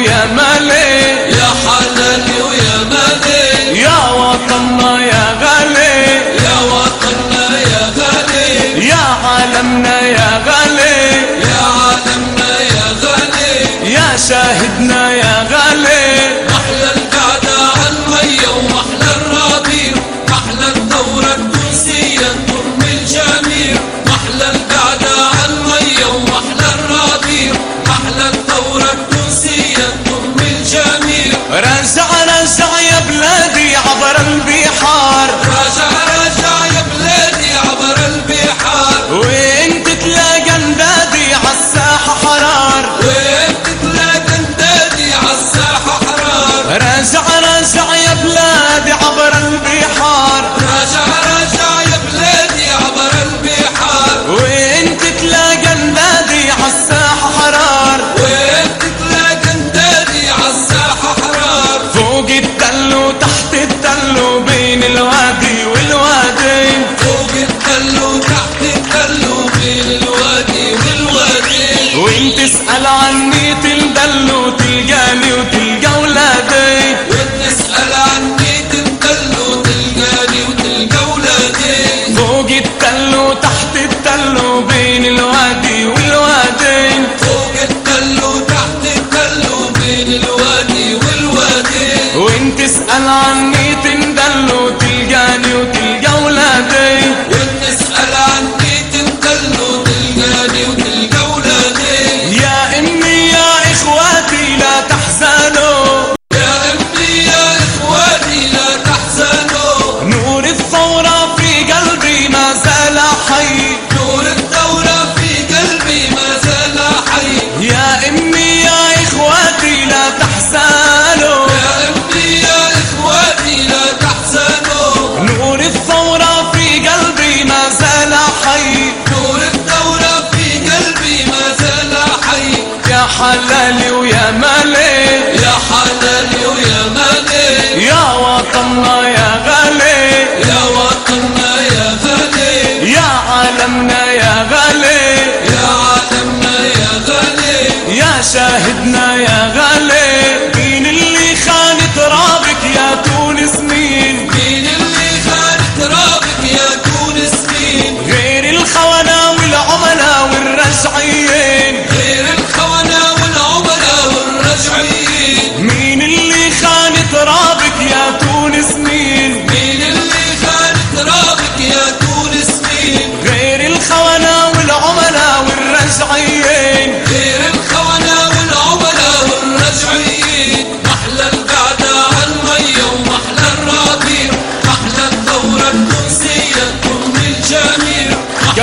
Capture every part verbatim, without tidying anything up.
ويا مالي، يا حلالي ويا مالي، يا وطننا يا غالي، يا وطننا يا غالي، يا عالمنا يا غالي، يا عالمنا يا غالي، يا شاهدنا يا غالي. محلى القعدة عالمية ومحلى الربيع، محلى الثورة التونسية الطرم الجميل، محلى القعدة عالمية ومحلى الربيع، محلى الثورة التونسية الطرم الجميل. رجع رجع يا بلادي عبر البحار، راجع راجع يا بلادي عبر البحار، وين تتلاقى اندادي عالساحة حرار، وين تتلاقى اندادي عالساحة حرار. راجع راجع يا بلادي عبر البحار، راجع راجع يا بلادي عبر البحار، وين تتلاقى اندادي عالساحة حرار، وين تتلاقى اندادي عالساحة حرار. فوق التل وتحت التل وبين الوادي والوادي، فوق التل وتحت التل وبين الوادي والوادي، وين تسأل عني تندل وتلقاني وتلقى ولادي، وين تسأل عني تندل وتلقاني وتلقى ولادي. فوق التل وتحت التل وبين الوادي والوادي، فوق التل وتحت التل وبين الوادي والوادي، وين تسأل عني تندل وتلقاني وتلقى ولادي، وين تسأل عني تندل وتلقاني وتلقى ولادي. يا أمي يا إخواتي لا تحزنوا، يا أمي يا إخواني لا تحزنوا، نور الثورة في قلبي ما زال حي، نور الثورة في قلبي ما زال حي. يا أمي يا إخواتي لا تحزنوا، يا أمي يا إخواني لا تحزنوا، نور الثورة في قلبي ما زال حي، نور الثورة في قلبي ما زال حي. يا حلالي ويا مالي، يا حلالي ويا مالي، يا وطننا يا غالي، يا وطننا يا غالي، يا عالمنا يا غالي، يا عالمنا يا غالي، يا شاهدنا يا غالي. مين اللي خان ترابك يا تونس مين؟ مين اللي خان ترابك يا تونس مين؟ غير الخونة والعملاء والرجعيين، غير الخونة والعملاء والرجعيين. مين اللي خان ترابك يا تونس مين؟ مين اللي خان ترابك يا تونس مين؟ غير الخونة والعملاء والرجعيين، غير الخونة والعملاء والرجعيين. محلى القعدة عالمية ومحلى الربيع، محلى الثورة التونسية الطرم الجميل.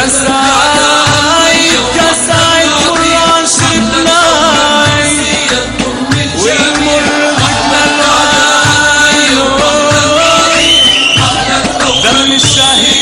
كساي كساي كراشد ناي والمر ذكنا العاي، دم الشهيد